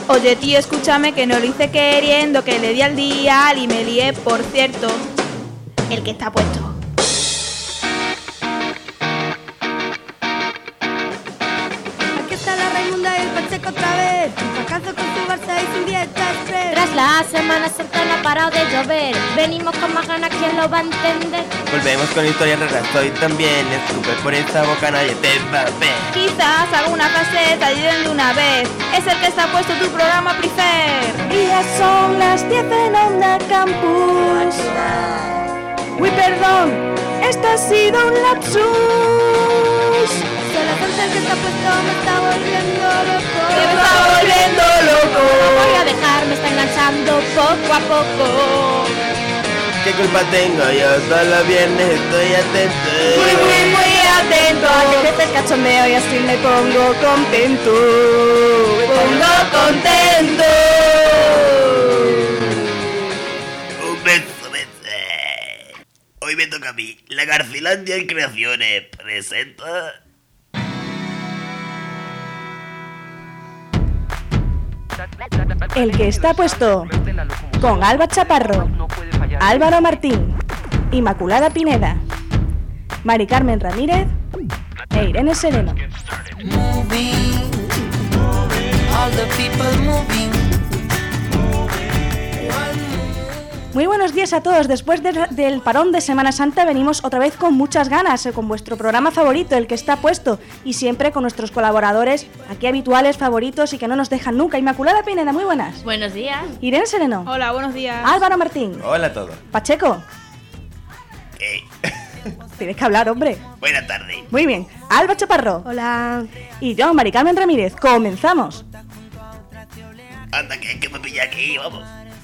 Oye tío, escúchame que no lo hice queriendo, que le di al dial y me lié, por cierto. El que está puesto. Aquí está la Raimunda y el Pacheco otra vez. Un fracaso con su Barça y su dieta express. Tras la Semana Santa no ha parado de llover. Venimos con más ganas, ¿quién lo va a entender? Volvemos con historias raras, hoy también. Escupe por esta boca, nadie te va a ver. Quizás hago una faceta y de una vez. Es el que está puesto tu programa Prefer. Y ya son las 10 en Onda Campus. Uy, perdón, esto ha sido un lapsus. Solo con ser que está puesto me está volviendo loco. Que me está volviendo loco. No voy a dejar, me está enganchando poco a poco. ¿Qué culpa tengo? Yo solo viernes estoy atento. Muy atento a que crece el cachondeo y así me pongo contento. Un beso, beso. Hoy me toca a mí. La Garcilandia en Creaciones presenta... El que está puesto, con Alba Chaparro, Álvaro Martín, Inmaculada Pineda, Mari Carmen Ramírez e Irene Sereno. Muy buenos días a todos. Después del parón de Semana Santa venimos otra vez con muchas ganas, con vuestro programa favorito, el que está puesto, y siempre con nuestros colaboradores aquí habituales, favoritos y que no nos dejan nunca. Inmaculada Pineda, muy buenas. Buenos días. Irene Sereno. Hola, buenos días. Álvaro Martín. Hola a todos. Pacheco. ¿Qué? Tienes que hablar, hombre. Buenas tardes. Muy bien. Alba Chaparro. Hola. Y yo, Mari Carmen Ramírez. Comenzamos. Anda, que me pilla aquí, vamos.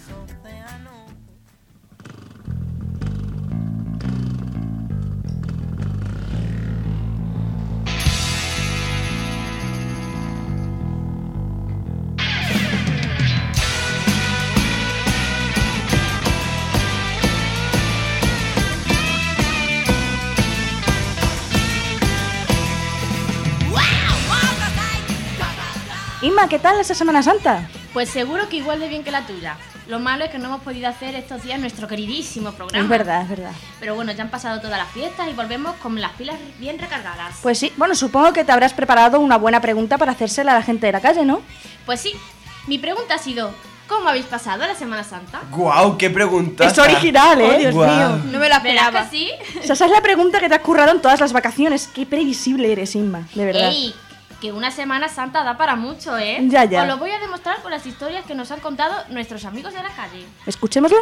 Inma, ¿qué tal esa Semana Santa? Pues seguro que igual de bien que la tuya. Lo malo es que no hemos podido hacer estos días nuestro queridísimo programa. Es verdad, es verdad. Pero bueno, ya han pasado todas las fiestas y volvemos con las pilas bien recargadas. Pues sí, bueno, supongo que te habrás preparado una buena pregunta para hacérsela a la gente de la calle, ¿no? Pues sí, mi pregunta ha sido, ¿cómo habéis pasado la Semana Santa? ¡Guau! ¡Qué pregunta! Es original, ¿eh? Oh, Dios mío. No me la ¿Verdad esperaba. que sí? O sea, esa es la pregunta que te has currado en todas las vacaciones. Qué previsible eres, Inma, de verdad. ¡Ey! Que una Semana Santa da para mucho, ¿eh? Ya, ya. Os lo voy a demostrar con las historias que nos han contado nuestros amigos de la calle. Escuchémoslo.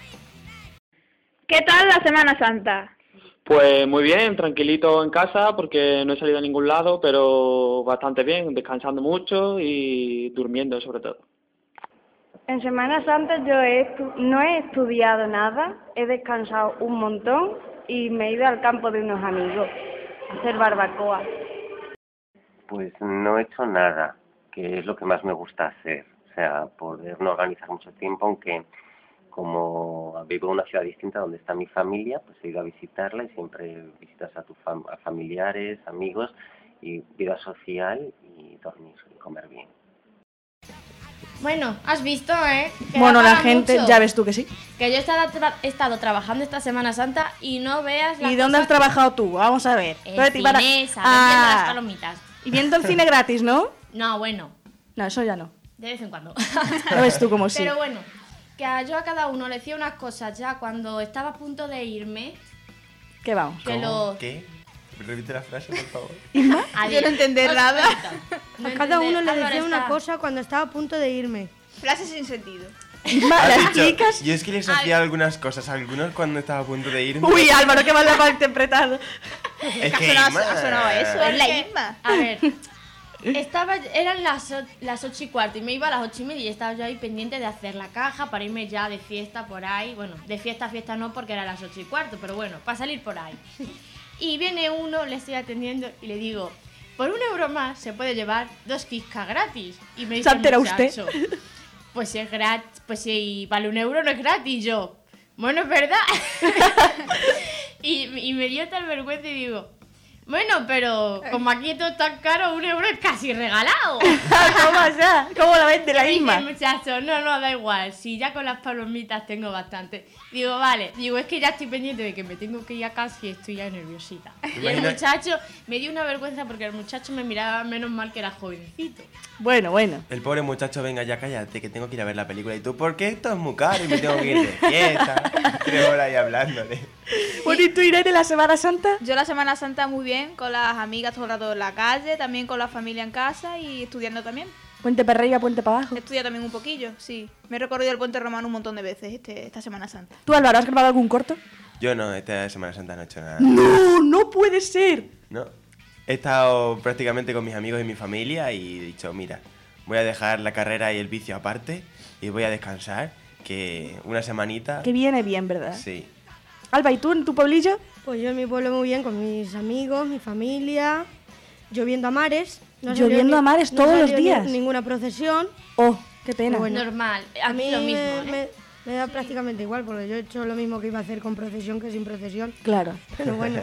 ¿Qué tal la Semana Santa? Pues muy bien, tranquilito en casa porque no he salido a ningún lado, pero bastante bien, descansando mucho y durmiendo sobre todo. En Semana Santa yo no he estudiado nada, he descansado un montón y me he ido al campo de unos amigos a hacer barbacoa. Pues no he hecho nada, que es lo que más me gusta hacer. O sea, poder no organizar mucho tiempo, aunque como vivo en una ciudad distinta donde está mi familia, pues he ido a visitarla y siempre visitas a a familiares, amigos y vida social y dormir y comer bien. Bueno, has visto, ¿eh? Que Bueno, da la para gente, mucho. ya ves tú que sí. Que yo he estado trabajando esta Semana Santa y no veas las ¿Y dónde has cosas- trabajado tú? Vamos a ver. En ¿Dónde te iban a- Cinesa, vendiendo las Ah, palomitas. y viendo el cine gratis, ¿no? No, bueno, No, eso ya no. de vez en cuando. Ya ves tú como sí. Pero bueno, que yo a cada uno le decía unas cosas ya cuando estaba a punto de irme, ¿Qué vamos? que lo... ¿Qué? Repite la frase, por favor. Adiós. Yo no entender Os nada. cuento. No A cada uno entender. le Álvaro decía una está- cosa cuando estaba a punto de irme. Frases sin sentido. Inma, Has las dicho, chicas... Yo es que les hacía algunas cosas, algunos cuando estaba a punto de irme. Uy, Álvaro, qué mal la has interpretado. Es Ha que sonado, Inma. ha sonado eso, es la Porque, Inma. A ver, eran las 8:15 y me iba a las 8:30 y estaba yo ahí pendiente de hacer la caja para irme ya de fiesta por ahí. Bueno, de fiesta a fiesta no porque era las 8:15, pero bueno, para salir por ahí. Y viene uno, le estoy atendiendo y le digo, por 1 euro más se puede llevar 2 Kika gratis. Y me dice ¿Se el entera usted? muchacho, pues si es gratis, pues si vale 1 euro no es gratis. Y yo, bueno, es verdad. y me dio tal vergüenza y digo, Bueno, pero como aquí todo es tan caro, 1 euro es casi regalado. ¿Cómo ya? ¿Cómo la vende la Y misma? dice el muchacho, no, da igual, si ya con las palomitas tengo bastante. Digo, vale, es que ya estoy pendiente de que me tengo que ir a casa y estoy ya nerviosita. Y el muchacho, me dio una vergüenza porque el muchacho me miraba menos mal que era jovencito. Bueno. El pobre muchacho, venga ya, cállate, que tengo que ir a ver la película. Y tú, ¿por qué esto es muy caro y me tengo que ir de fiesta? 3 horas ahí hablándole. Bueno, ¿y tú, Irene, la Semana Santa? Yo la Semana Santa muy bien, con las amigas todo el rato en la calle, también con la familia en casa y estudiando también. Puente para arriba, puente para abajo. Estudia también un poquillo, sí. Me he recorrido el Puente Romano un montón de veces esta Semana Santa. ¿Tú, Álvaro, has grabado algún corto? Yo no, esta Semana Santa no he hecho nada. No puede ser. No. He estado prácticamente con mis amigos y mi familia y he dicho, mira, voy a dejar la carrera y el vicio aparte y voy a descansar, que una semanita... Que viene bien, ¿verdad? Sí. Alba, ¿y tú en tu pueblillo? Pues yo en mi pueblo muy bien, con mis amigos, mi familia, lloviendo a mares. Lloviendo a mares todos los días. Ninguna procesión. Oh, qué pena. Bueno, Normal, A a mí mí lo mismo, me da prácticamente igual, porque yo he hecho lo mismo que iba a hacer con procesión que sin procesión. Claro. Pero bueno.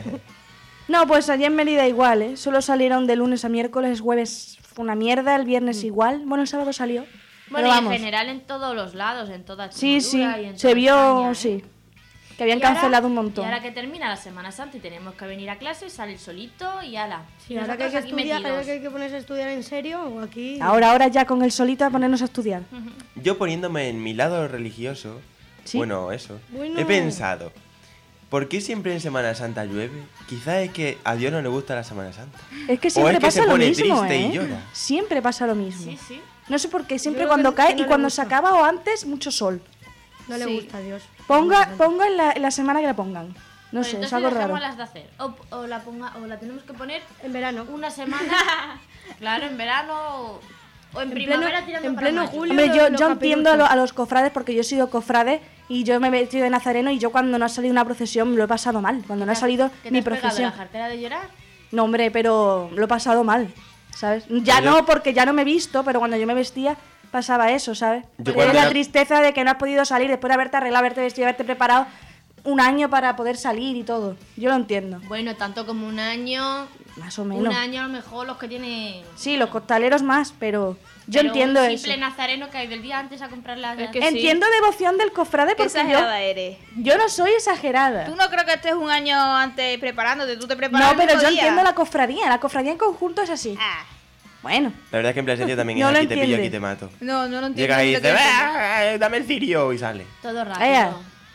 No, pues allí en Mérida igual, ¿eh? Solo salieron de lunes a miércoles, jueves fue una mierda, el viernes igual. Bueno, el sábado salió. Bueno, pero y vamos. en general en todos los lados, en toda Sí, Extremadura y en se toda vio, España, ¿eh? sí. Que habían Y ahora- cancelado un montón. Y ahora que termina la Semana Santa y tenemos que venir a clase, salir solito y ala. Sí, Y ahora que hay que nosotros aquí estudiar, ahora metidos. que hay que ponerse a estudiar en serio, o aquí... Ahora ya con el solito a ponernos a estudiar. Yo poniéndome en mi lado religioso, ¿Sí? bueno, eso, Bueno. he pensado, ¿por qué siempre en Semana Santa llueve? Quizás es que a Dios no le gusta la Semana Santa. Es que siempre es que pasa se lo pone mismo, triste ¿eh? y llora. Siempre pasa lo mismo. Sí, sí. No sé por qué, siempre Yo cuando creo que cae no y le cuando gusta. se acaba o antes, mucho sol. No le Sí. gusta a Dios. Ponga en la semana que la pongan. No Pues sé, es entonces algo raro. dejémoslas de hacer. O la tenemos que poner En verano. una semana, claro, en verano o en primavera tirando en para pleno mayo. julio. Hombre, los yo caperuchos. entiendo a los cofrades porque yo he sido cofrade y yo me he metido de nazareno y yo cuando no ha salido una procesión lo he pasado mal. Cuando no ha salido ¿Que te mi has pegado procesión. la jartera de llorar? No, hombre, pero lo he pasado mal, ¿sabes? Ya Yo- no, porque ya no me he visto, pero cuando yo me vestía pasaba eso, ¿sabes? Yo Porque cuando es la era- tristeza de que no has podido salir después de haberte arreglado, haberte vestido, haberte preparado un año para poder salir y todo. Yo lo entiendo, Bueno, tanto como un año. más o menos. Un año a lo mejor los que tienen. Sí, los costaleros más, pero yo Pero entiendo un eso. simple nazareno que hay del día antes a comprar las. Es que sí. Entiendo devoción del cofrade Qué porque exagerada eres. yo no soy exagerada. Tú no creo que estés un año antes preparándote, tú te preparas No, el pero mismo yo día. entiendo la cofradía en conjunto es así. Ah, Bueno, La verdad es que en Plasencia también No es lo aquí te pillo, entiende. aquí te mato. no lo entiendo. Llega y no dice, te entiendo. dame el cirio y sale. Todo rápido. Ea.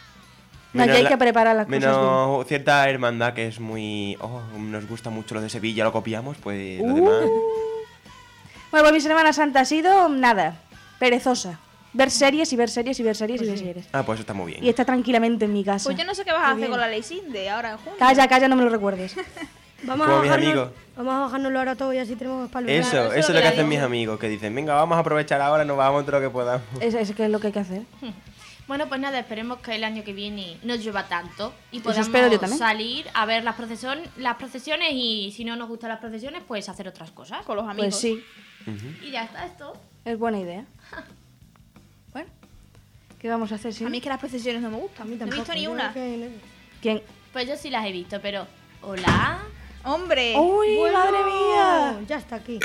No, ya hay que preparar las cosas Menos cierta hermandad que es muy... Oh, nos gusta mucho lo de Sevilla, lo copiamos, pues lo demás... Bueno, pues mi Semana Santa ha sido nada, perezosa. Ver series y ver series y ver series y ver series. Ah, pues eso está muy bien. Y estar tranquilamente en mi casa. Pues yo no sé qué vas a hacer con la ley Sinde ahora en junio. Calla, no me lo recuerdes. Vamos Como a mis bajarnos, amigos. Vamos a bajárnoslo ahora todo y así tenemos para el Eso, Claro, eso es lo lo que que hacen digo. mis amigos, que dicen, venga, vamos a aprovechar ahora, nos vamos todo lo que podamos. Es que es lo que hay que hacer. Bueno, pues nada, esperemos que el año que viene no llueva tanto y Eso podamos espero yo también. salir a ver las procesiones y si no nos gustan las procesiones, pues hacer otras cosas. Con los amigos. Pues sí, Y ya está esto. es buena idea. Bueno, ¿qué vamos a hacer, sí? A mí es que las procesiones no me gustan. A mí No he tampoco. visto ni yo una. que- ¿Quién? Pues yo sí las he visto, pero... ¿Hola? Hombre. ¡Uy, Bueno, madre mía! Ya está aquí.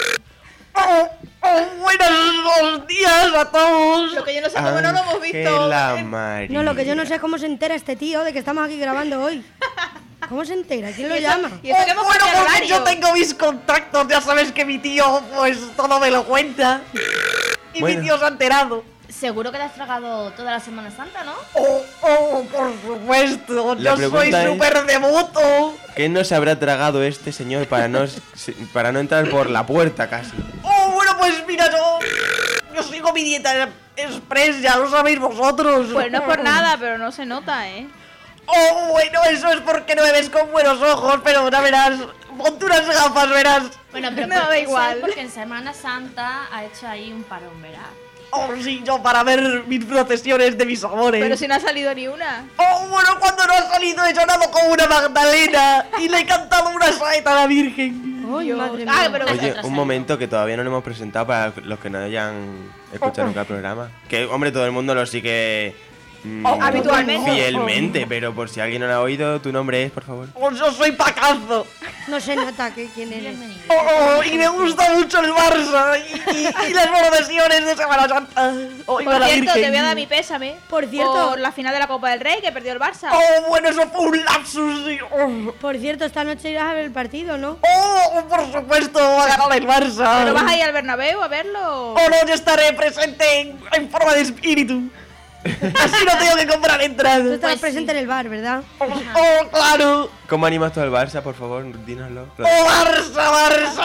Buenos días a todos. Lo que yo no sé cómo no lo hemos visto. La María. No, lo que yo no sé es cómo se entera este tío de que estamos aquí grabando hoy. ¿Cómo se entera? ¿Quién lo llama? Y eso que hemos Bueno, cambiado porque yo horario. tengo mis contactos, ya sabes que mi tío, pues todo me lo cuenta. Y Bueno. mi tío se ha enterado. Seguro que te has tragado toda la Semana Santa, ¿no? Oh, por supuesto, La yo soy pregunta es- súper devoto. ¿Qué no se habrá tragado este señor para no entrar por la puerta casi? Oh, bueno, pues mira, yo sigo mi dieta express, ya lo sabéis vosotros. Pues no es por nada, pero no se nota, ¿eh? Oh, bueno, eso es porque no me ves con buenos ojos, pero ahora verás, ponte unas gafas, verás. Bueno, pero Me da puede igual. ser porque en Semana Santa ha hecho ahí un parón, ¿verdad? Oh, sí, yo para ver mis procesiones de mis amores. Pero si no ha salido ni una. Oh, bueno, cuando no ha salido he llorado como una Magdalena y le he cantado una saeta a la Virgen. Ay, Dios. madre Ah, mía. pero Oye, otra un momento que todavía no lo hemos presentado para los que no hayan escuchado nunca el programa. Que, hombre, todo el mundo lo sigue Habitualmente. Fielmente, pero por si alguien no lo ha oído, tu nombre es, por favor. Yo soy Pacazo. No se nota quién eres. Y me gusta mucho el Barça y las procesiones de Semana Santa. Por cierto, te voy a dar mi pésame. Por cierto, por la final de la Copa del Rey que perdió el Barça. Bueno, eso fue un lapsus. Por cierto, esta noche irás a ver el partido, ¿no? Por supuesto, va a ganar el Barça. ¿Pero vas a ir al Bernabéu a verlo? No, yo estaré presente en forma de espíritu. Así no tengo que comprar Tú entradas. estabas presente en el bar, ¿verdad? Claro. ¿Cómo animas tú al Barça, por favor? Dínoslo. Barça.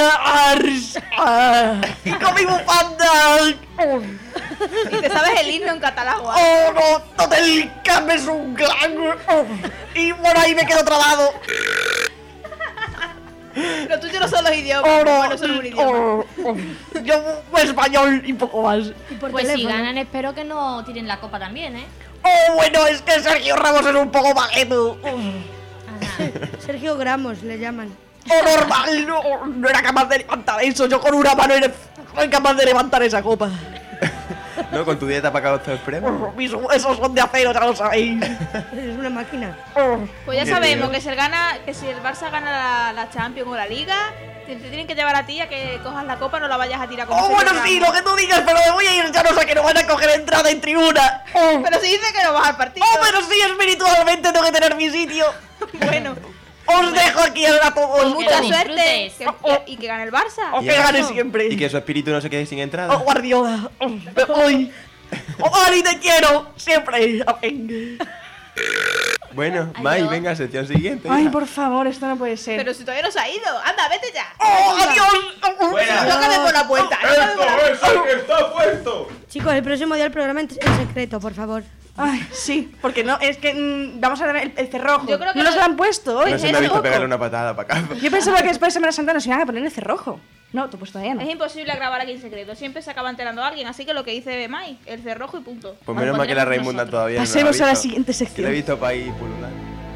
Y con mi bufanda. Y te sabes el himno en catalán. No, todo el campo es un clan. Y por ahí me quedo trabado. Lo tuyo no son los idiomas. Bueno, son un idioma. Yo español y poco más. Pues si ganan, espero que no tiren la copa también, ¿eh? Bueno, es que Sergio Ramos es un poco bagueto. Sergio Gramos le llaman. Normal, no era capaz de levantar eso. Yo con una mano soy capaz de levantar esa copa. ¿No? Con tu dieta para acabar todo el premio. Mis huesos son de acero, ya lo sabéis. Es una máquina. Pues ya sabemos que si el Barça gana la Champions o la Liga, te tienen que llevar a ti a que cojas la copa, no la vayas a tirar como Bueno, sí, lo que tú digas, pero me voy a ir, ya no sé que no van a coger entrada en tribuna. Pero si dice que no vas al partido. Pero sí, espiritualmente tengo que tener mi sitio. Bueno. Os dejo aquí a todos. Mucha suerte. Y que gane el Barça. O que gane siempre. Y que su espíritu no se quede sin entrada. Guardiola. Hoy. Ari, te quiero. Siempre. Bueno, Mai, venga, sección siguiente. Ay, por favor, esto no puede ser. Pero si todavía no se ha ido. Anda, vete ya. ¡Adiós! Fuera. Tócame por la puerta. ¡Esto es el que está puesto! Chicos, el próximo día el programa en secreto, por favor. Ay, sí, porque no, es que vamos a ver el cerrojo. Yo creo que no nos lo han puesto hoy. No se me ha visto pegarle una patada para acá. Yo pensaba que después de Semana Santa nos iban a poner el cerrojo. No, pues todavía no. Es imposible grabar aquí en secreto. Siempre se acaba enterando a alguien. Así que lo que dice Mai, el cerrojo y punto. Pues menos mal que la Raimunda todavía no lo ha Pasemos visto. a la siguiente Que sección. le he visto para ahí pulular.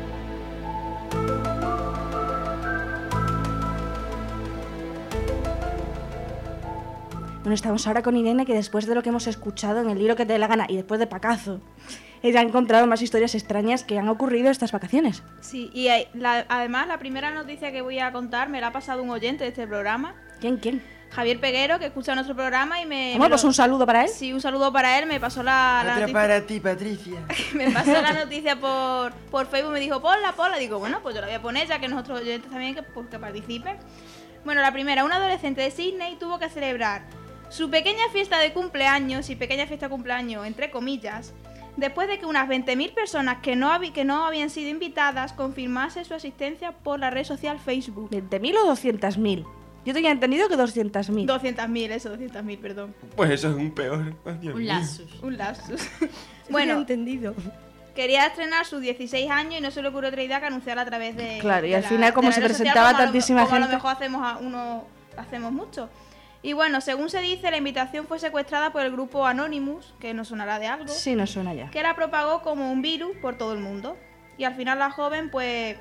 Bueno, estamos ahora con Irene, que después de lo que hemos escuchado en el libro que te dé la gana y después de Pacazo, ella ha encontrado más historias extrañas que han ocurrido estas vacaciones. Sí, y además la primera noticia que voy a contar me la ha pasado un oyente de este programa. ¿Quién? Javier Peguero, que escucha nuestro programa y me... ¿Cómo? Pues un saludo para él. Sí, un saludo para él. Me pasó la Otra noticia... para ti, Patricia. Me pasó la noticia por Facebook, me dijo, ponla. Digo, bueno, pues yo la voy a poner, ya que nosotros oyentes también que participen. Bueno, la primera, una adolescente de Sydney tuvo que celebrar su pequeña fiesta de cumpleaños, y pequeña fiesta de cumpleaños entre comillas, después de que unas 20.000 personas que no habían sido invitadas confirmase su asistencia por la red social Facebook. ¿20.000 o 200.000? Yo tenía entendido que 200.000. 200.000, perdón. Pues eso es un peor. Oh, Dios mío. Un lapsus. Bueno, Bueno, entendido. quería estrenar sus 16 años y no se le ocurrió otra idea que anunciarla a través de... Claro, y de al final, como de la se red social, presentaba como a lo- tantísima como gente. a lo mejor hacemos mucho. Y bueno, según se dice, la invitación fue secuestrada por el grupo Anonymous, que nos sonará de algo, Sí, nos suena ya. que la propagó como un virus por todo el mundo. Y al final la joven pues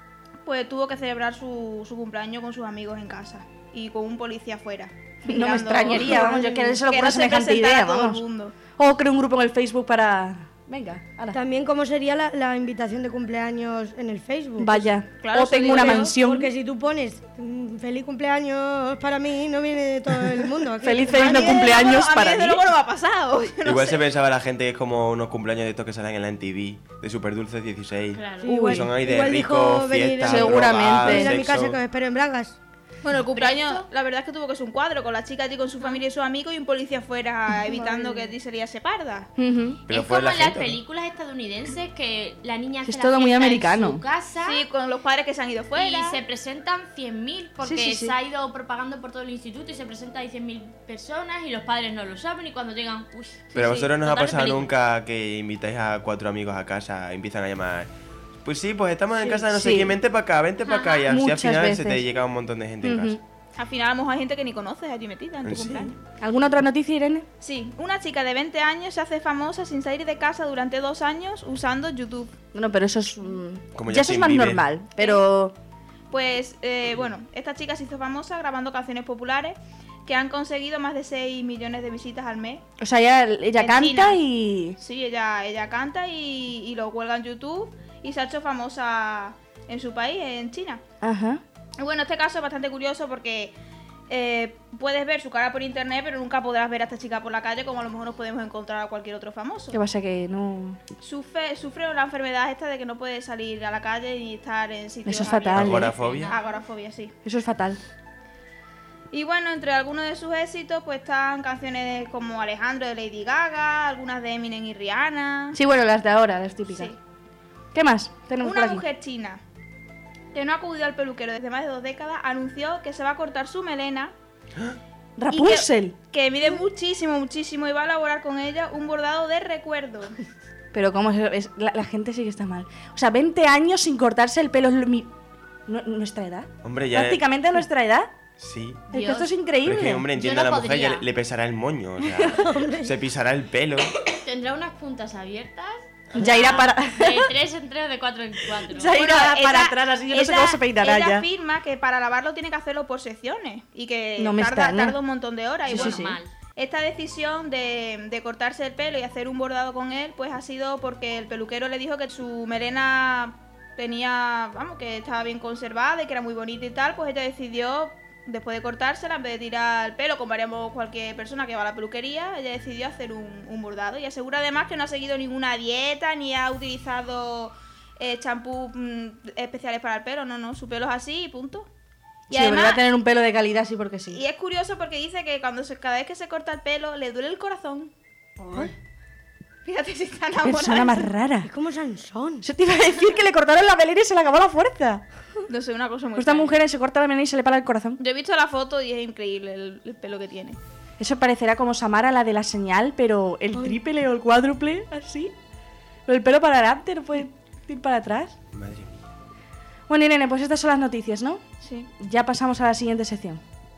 tuvo que celebrar su cumpleaños con sus amigos en casa y con un policía afuera. No me extrañaría, vamos, yo que se lo ocurra semejante idea, vamos. O creo un grupo en el Facebook para... Venga, ahora. También cómo sería la invitación de cumpleaños en el Facebook. Vaya, Claro, o tengo eso una digo yo, mansión. Porque si tú pones feliz cumpleaños para mí, no viene todo el mundo. Feliz A mí, no cumpleaños para mí. mí. Desde luego no me ha pasado. Yo no Igual sé. se pensaba la gente que es como unos cumpleaños de estos que salen en la MTV, de Super Dulces 16. Claro. Sí, Que igual- son ahí de igual dijo ricos, venir fiestas, Seguramente. drogas, Venid a mi sexo. casa que os espero en Bragas. Bueno, el cumpleaños, la verdad es que tuvo que ser un cuadro con la chica allí con su familia y sus amigos y un policía afuera evitando que allí se liase parda. Ujú. Pero es fue como la en las gente, ¿no? películas estadounidenses que la niña hace Es la todo muy fiesta americano. en su casa Sí, con los padres que se han ido fuera. y se presentan 100.000 porque Sí, sí, sí. se ha ido propagando por todo el instituto y se presenta ahí 100.000 personas y los padres no lo saben y cuando llegan, uy. Pero a sí, vosotros no os ha total pasado película. nunca que invitáis a 4 amigos a casa, empiezan a llamar. Pues sí, pues estamos en casa de no sé sí. quién, vente para acá, vente para acá. Y así al Muchas final se veces. te llega un montón de gente en Ujú. casa. Al final a lo mejor hay gente que ni conoces allí metida en tu Sí. cumpleaños. ¿Alguna otra noticia, Irene? Sí, una chica de 20 años se hace famosa sin salir de casa durante 2 años usando YouTube. Bueno, pero eso es... Como ya eso es Justin más Bieber. normal, pero... Pues, bueno, esta chica se hizo famosa grabando canciones populares que han conseguido más de 6 millones de visitas al mes. O sea, ella En canta China. y... Sí, ella canta y lo cuelga en YouTube y se ha hecho famosa en su país, en China. Ajá. Y bueno, este caso es bastante curioso porque puedes ver su cara por internet, pero nunca podrás ver a esta chica por la calle como a lo mejor nos podemos encontrar a cualquier otro famoso. ¿Qué pasa que no...? Sufre la enfermedad esta de que no puede salir a la calle ni estar en sitios Eso es fatal, ¿eh? Agorafobia. Agorafobia, sí. Eso es fatal. Y bueno, entre algunos de sus éxitos pues están canciones como Alejandro de Lady Gaga, algunas de Eminem y Rihanna. Sí, bueno, las de ahora, las típicas. Sí. ¿Qué más tenemos por Una aquí? mujer china que no ha acudido al peluquero desde más de 2 décadas anunció que se va a cortar su melena. ¡Rapunzel! Que mide muchísimo, muchísimo y va a elaborar con ella un bordado de recuerdo. Pero cómo la gente sí que está mal. O sea, 20 años sin cortarse el pelo es nuestra edad. Hombre, ya... Prácticamente nuestra edad. Sí. Es que esto es increíble. Pero es que, hombre, entiendo Yo no a la mujer, podría. ya le pesará el moño, o sea, se pisará el pelo. Tendrá unas puntas abiertas. Ya irá para... De 3 en 3 o de 4 en 4. Ya irá Bueno, para ella- atrás, así yo no sé ella- cómo se peinará ella ya. afirma que para lavarlo tiene que hacerlo por secciones y que No me extraña. tarda un montón de horas. Sí, y sí, bueno, sí. Mal. esta decisión de cortarse el pelo y hacer un bordado con él, pues ha sido porque el peluquero le dijo que su melena tenía, vamos, que estaba bien conservada y que era muy bonita y tal, pues ella decidió, después de cortársela, en vez de tirar el pelo, como haríamos cualquier persona que va a la peluquería, ella decidió hacer un bordado y asegura además que no ha seguido ninguna dieta ni ha utilizado champú especiales para el pelo, no, su pelo es así y punto. Y Sí, además, va a tener un pelo de calidad, sí, porque sí. y es curioso porque dice que cada vez que se corta el pelo le duele el corazón. Fíjate si está Qué enamorada. persona más rara. ¿Cómo Sansón? Eso te iba a decir que le cortaron la melena y se le acabó la fuerza. No sé, una cosa muy Pues esta extraña. mujer se corta la melena y se le para el corazón. Yo he visto la foto y es increíble el pelo que tiene. Eso parecerá como Samara, la de la señal, pero el tríple o el cuádruple, así. Con el pelo para adelante, no puede ir para atrás. Madre mía. Bueno, Irene, pues estas son las noticias, ¿no? Sí. Ya pasamos a la siguiente sección.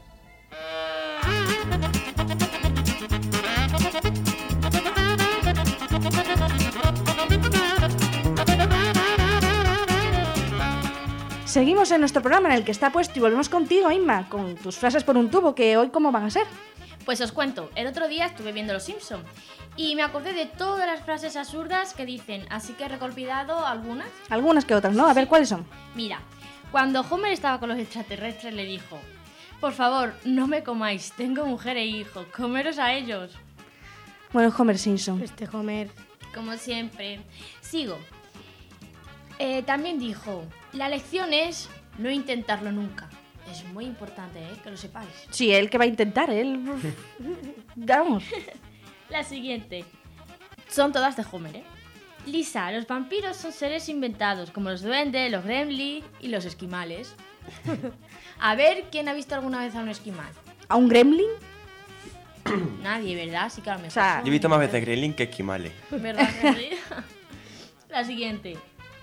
Seguimos en nuestro programa en el que está puesto y volvemos contigo, Inma, con tus frases por un tubo, que hoy cómo van a ser. Pues os cuento, el otro día estuve viendo Los Simpson y me acordé de todas las frases absurdas que dicen, así que he recopilado algunas. Algunas que otras, ¿no? A ver, ¿cuáles son? Mira, cuando Homer estaba con los extraterrestres le dijo, por favor, no me comáis, tengo mujer e hijo, comeros a ellos. Bueno, Homer Simpson. Este Homer. Como siempre. Sigo. También dijo, la lección es no intentarlo nunca. Es muy importante, que lo sepáis. Sí, él que va a intentar, él... Vamos. La siguiente. Son todas de Homer, Lisa, los vampiros son seres inventados, como los duendes, los gremlins y los esquimales. A ver, ¿quién ha visto alguna vez a un esquimal? ¿A un gremlin? Nadie, ¿verdad? Sí que a lo mejor. O sea, Yo he visto más veces Gremlin que esquimales. ¿Verdad, Henry? La siguiente.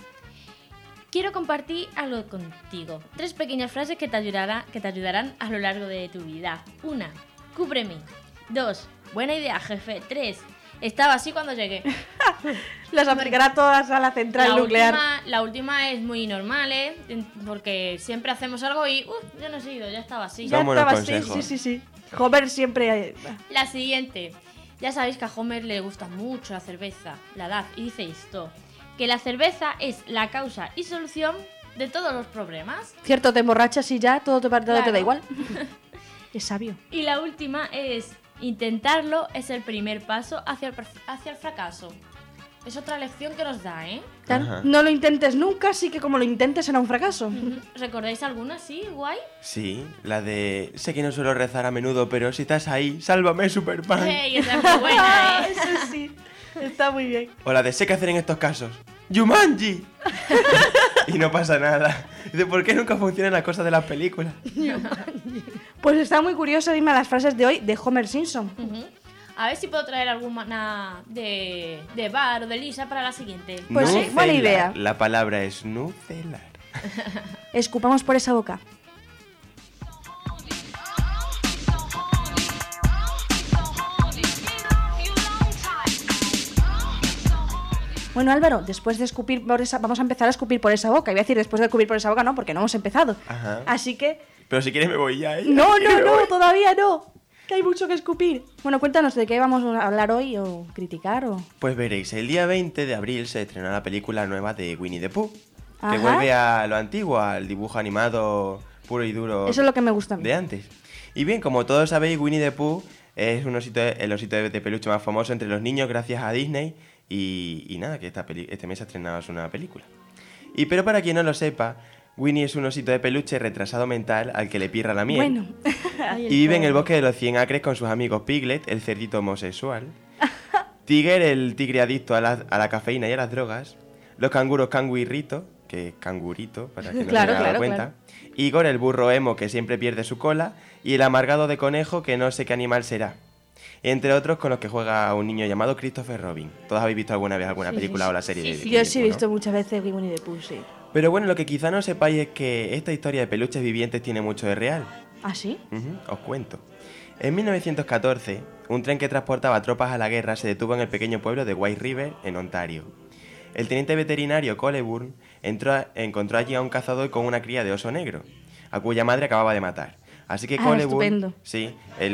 Quiero compartir algo contigo. 3 pequeñas frases que te ayudarán a lo largo de tu vida. 1. Cúbreme. 2. Buena idea, jefe. 3. Estaba así cuando llegué. Las aplicará todas a la central nuclear. La última es muy normal, porque siempre hacemos algo y... ya no he sido, ya estaba así. Ya Son buenos estaba así, consejos. sí. Homer siempre... La siguiente. Ya sabéis que a Homer le gusta mucho la cerveza, la edad, y dice esto, que la cerveza es la causa y solución de todos los problemas. Cierto, te emborrachas y ya todo te da Claro. igual. Es sabio. Y la última es, intentarlo es el primer paso hacia el fracaso. Es otra lección que nos da, Claro, Ajá. no lo intentes nunca, así que como lo intentes será un fracaso. ¿Recordáis alguna así, guay? Sí, la de sé que no suelo rezar a menudo, pero si estás ahí, sálvame, Superman. ¡Hey! Esa es muy buena, Eso sí, está muy bien. O la de sé qué hacer en estos casos. ¡Yumanji! Y no pasa nada. Dice, ¿por qué nunca funcionan las cosas de las películas? Pues está muy curioso, dime las frases de hoy de Homer Simpson. Ujú. A ver si puedo traer alguna de Bar o de Lisa para la siguiente. Pues sí, Nucelar. buena idea. La palabra es nucelar. Escupamos por esa boca. Bueno, Álvaro, después de escupir por esa... Vamos a empezar a escupir por esa boca. Iba a decir después de escupir por esa boca, no, porque no hemos empezado. Ajá. Así que... Pero si quieres me voy ya, ¿eh? No, todavía no. Que hay mucho que escupir. Bueno, cuéntanos de qué vamos a hablar hoy o criticar o... Pues veréis, el día 20 de abril se estrenó la película nueva de Winnie the Pooh, Ajá. que vuelve a lo antiguo, al dibujo animado puro y duro. Eso es lo que me gusta a mí. De antes. Y bien, como todos sabéis, Winnie the Pooh es el osito de peluche más famoso entre los niños gracias a Disney. Y nada, que este mes ha estrenado una película. Pero para quien no lo sepa, Winnie es un osito de peluche retrasado mental al que le pirra la miel. Bueno. Y vive en el bosque de los 100 acres con sus amigos Piglet, el cerdito homosexual, Tiger, el tigre adicto a la cafeína y a las drogas, los canguros Canguirrito, que es cangurito, para que no se haya dado cuenta, Igor, el burro emo que siempre pierde su cola, y el amargado de conejo que no sé qué animal será. Entre otros con los que juega un niño llamado Christopher Robin. ¿Todos habéis visto alguna vez alguna película o la serie de Winnie Yo the sí he Pooh, visto ¿no? muchas veces Winnie the Pooh, sí. Pero bueno, lo que quizá no sepáis es que esta historia de peluches vivientes tiene mucho de real. ¿Ah, sí? Os cuento. En 1914, un tren que transportaba tropas a la guerra se detuvo en el pequeño pueblo de White River, en Ontario. El teniente veterinario Coleburn encontró allí a un cazador con una cría de oso negro, a cuya madre acababa de matar. Así que Coleburn, sí,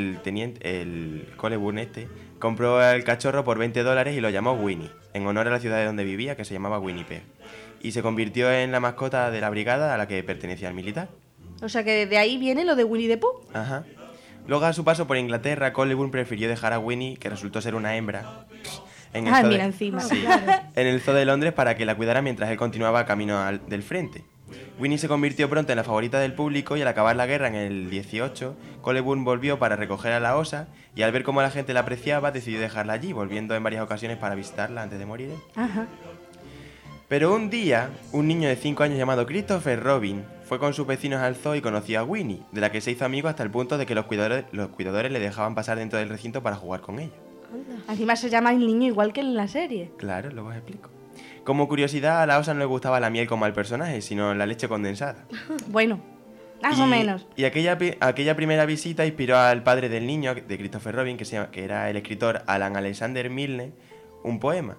el Coleburn compró el cachorro por $20 y lo llamó Winnie, en honor a la ciudad de donde vivía, que se llamaba Winnipeg. Y se convirtió en la mascota de la brigada a la que pertenecía el militar. O sea que de ahí viene lo de Winnie the Pooh. Ajá. Luego, a su paso por Inglaterra, Coleburn prefirió dejar a Winnie, que resultó ser una hembra, en el zoo de Londres para que la cuidara mientras él continuaba camino del frente. Winnie se convirtió pronto en la favorita del público y al acabar la guerra en el 18, Coleburn volvió para recoger a la osa y al ver cómo la gente la apreciaba decidió dejarla allí, volviendo en varias ocasiones para visitarla antes de morir. Ajá. Pero un día, un niño de 5 años llamado Christopher Robin fue con sus vecinos al zoo y conoció a Winnie, de la que se hizo amigo hasta el punto de que los cuidadores le dejaban pasar dentro del recinto para jugar con ella. Encima se llama el niño igual que en la serie. Claro, luego os explico. Como curiosidad, a la osa no le gustaba la miel como al personaje, sino la leche condensada. Bueno, más o menos. Y aquella primera visita inspiró al padre del niño, de Christopher Robin, que era el escritor Alan Alexander Milne, un poema.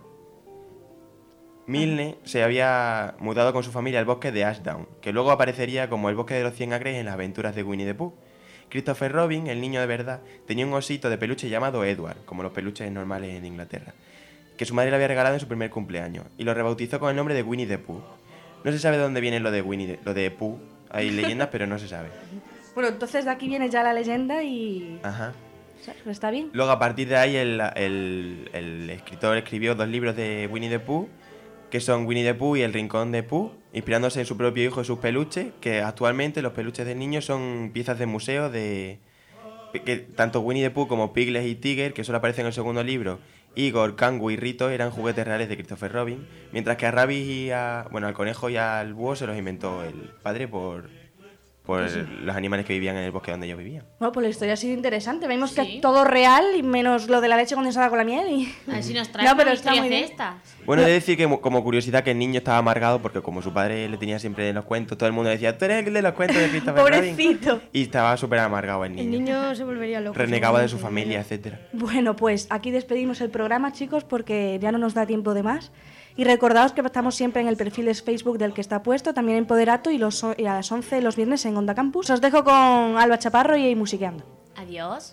Milne se había mudado con su familia al bosque de Ashdown, que luego aparecería como el bosque de los 100 acres en las aventuras de Winnie the Pooh. Christopher Robin, el niño de verdad, tenía un osito de peluche llamado Edward, como los peluches normales en Inglaterra, que su madre le había regalado en su primer cumpleaños, y lo rebautizó con el nombre de Winnie the Pooh. No se sabe de dónde viene lo de Pooh, hay leyendas, pero no se sabe. Bueno, entonces de aquí viene ya la leyenda y... Ajá. ¿Está bien? Luego, a partir de ahí, el escritor escribió 2 libros de Winnie the Pooh, que son Winnie the Pooh y El Rincón de Pooh, inspirándose en su propio hijo y sus peluches, que actualmente los peluches del niño son piezas de museo que tanto Winnie the Pooh como Piglet y Tiger, que solo aparecen en el segundo libro, Igor, Kangu y Rito eran juguetes reales de Christopher Robin, mientras que a Rabbit al conejo y al búho se los inventó el padre por los animales que vivían en el bosque donde ellos vivían. Bueno, pues la historia ha sido interesante. Vemos que es todo real y menos lo de la leche condensada con la miel. Y... A ver si nos trae una historia de estas. Bueno, he de decir que como curiosidad que el niño estaba amargado porque como su padre le tenía siempre en los cuentos, todo el mundo decía, tú eres el de los cuentos de Christopher Robin. Pobrecito. Y estaba súper amargado el niño. El niño se volvería loco. Renegaba de su familia, etcétera. Bueno, pues aquí despedimos el programa, chicos, porque ya no nos da tiempo de más. Y recordaos que estamos siempre en el perfil de Facebook del que está puesto, también en Poderato y a las 11 los viernes en Onda Campus. Os dejo con Alba Chaparro y Musiqueando. Adiós.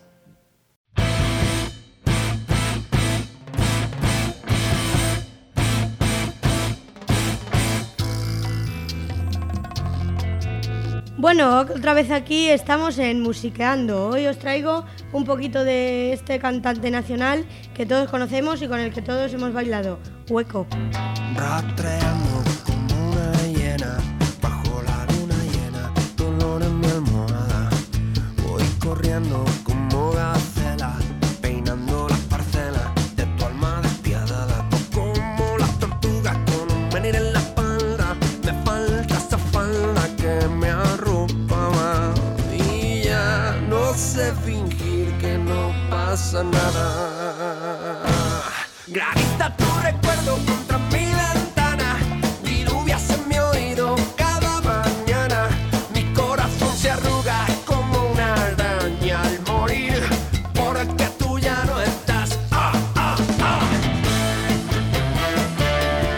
Bueno, otra vez aquí estamos en Musiqueando. Hoy os traigo un poquito de este cantante nacional que todos conocemos y con el que todos hemos bailado, Hueco. Rastreando como una hiena, bajo la luna llena, dolor en mi almohada. Voy corriendo como gacela, peinando las parcelas de tu alma despiadada. Como las tortugas con un venir en la espalda, me falta esa falda que me arropaba. Y ya no sé fingir que no pasa nada. Gravita tu recuerdo contra mi ventana, diluvias en mi oído cada mañana. Mi corazón se arruga como una araña al morir, porque tú ya no estás.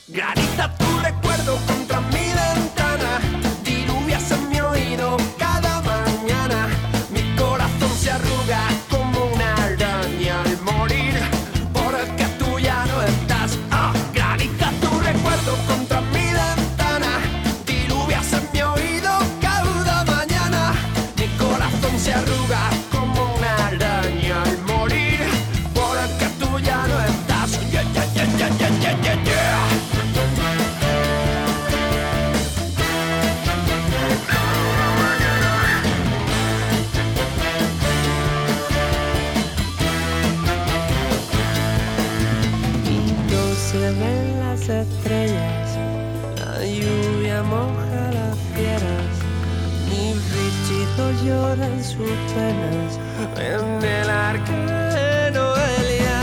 Grita tu recuerdo contra mi ventana, diluvias en mi oído cada mañana. Mi corazón se arruga como una araña al morir, porque tú ya no estás. Grita tu recuerdo contra mi ventana, diluvias en mi oído cada mañana. Mi corazón se arruga como una araña al morir, porque tú ya no estás. Yeah, yeah, yeah, yeah, yeah, yeah, yeah. Se ven las estrellas, la lluvia moja las piedras, mi bichito llora en sus penas, en el arquero Elia.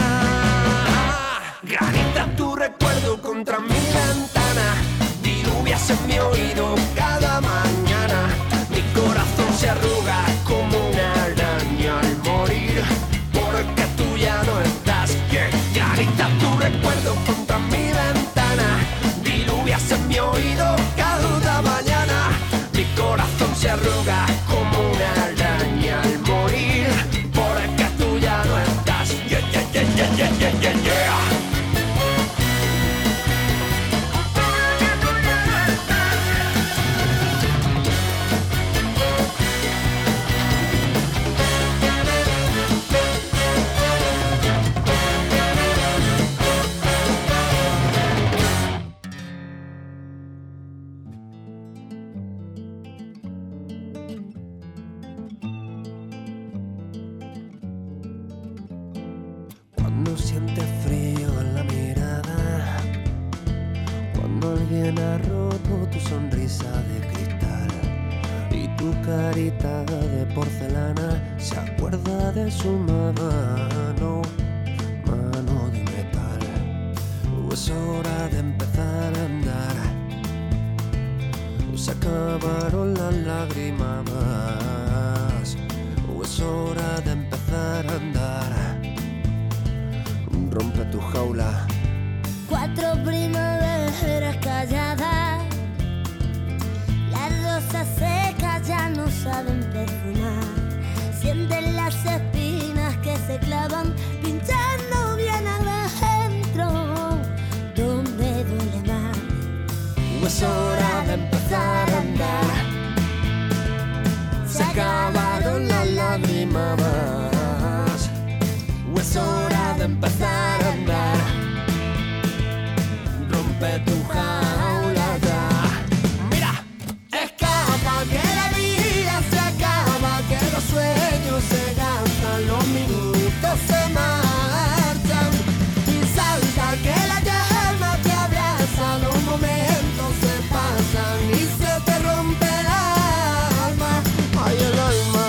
Grita tu recuerdo contra mi ventana, diluvias en mi oído cada mañana. Mi corazón se arruga como una araña al morir, porque tú ya no estás. Grita tu recuerdo contra mi ventana, diluvias en mi oído cada mañana. Mi corazón se arruga como una araña al morir, porque tú ya no estás. Yeah, yeah, yeah, yeah, yeah, yeah, yeah, yeah. Cuando sientes frío en la mirada, cuando alguien ha roto tu sonrisa de cristal y tu carita de porcelana se acuerda de su mano, mano de metal. Es hora de empezar a andar, se acabaron las lágrimas. Es hora de empezar a andar. Rompe tu jaula. 4 primaveras calladas, las rosas secas ya no saben perfumar. Sienten las espinas que se clavan, pinchando bien adentro, donde duele más. Es hora de empezar a andar, se acabaron las lágrimas. Es hora de empezar a andar, rompe tu jaula ya. Mira, escapa que la vida se acaba, que los sueños se gastan, los minutos se marchan. Y salta que la llama te abraza, los momentos se pasan y se te rompe el alma. Ay, el alma.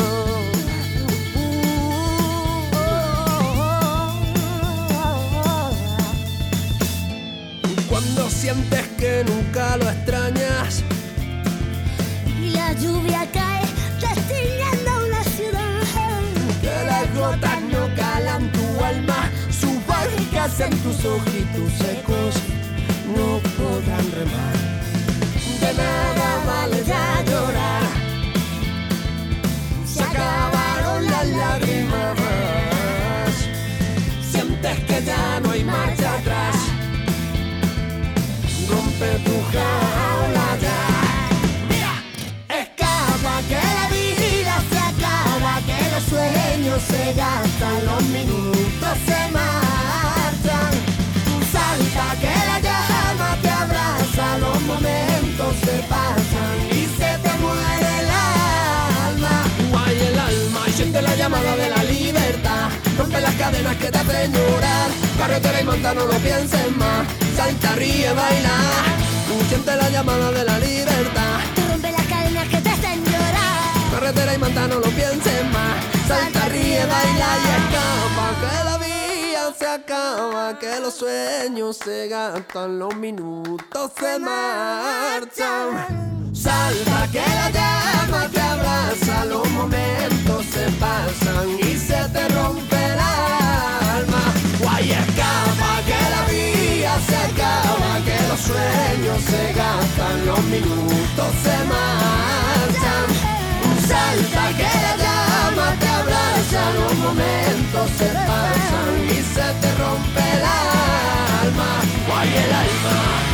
Cuando sientes que nunca lo extrañas y la lluvia cae destiñendo la ciudad, que las gotas no calan tu alma, sus barcas en tus ojitos secos no podrán remar. De nada vale ya llorar, se acabaron las lágrimas. Sientes que ya no hay marcha atrás, rompe tu jaula ya. Mira, escapa que la vida se acaba, que los sueños se gastan, los minutos se marchan. Salta que la llama te abraza, los momentos se pasan y se te muere el alma. Guay el alma y siente la llamada de la libertad, rompe las cadenas que te hacen llorar. Carretera y monta, no lo pienses más, salta, ríe, baila. Siente la llamada de la libertad, rompe las cadenas que te hacen llorar. Carretera y monta, no lo pienses más, salta, ríe, baila y escapa. Que la vida se acaba, que los sueños se gastan, los minutos se marchan. Salta que la llama te abraza, los momentos se pasan y se te rompe el alma. Guay, escapa que la vida se acaba, que sueños se gastan, los minutos se marchan. Salta que la llama te abraza, los momentos se pasan y se te rompe el alma. Guay el alma.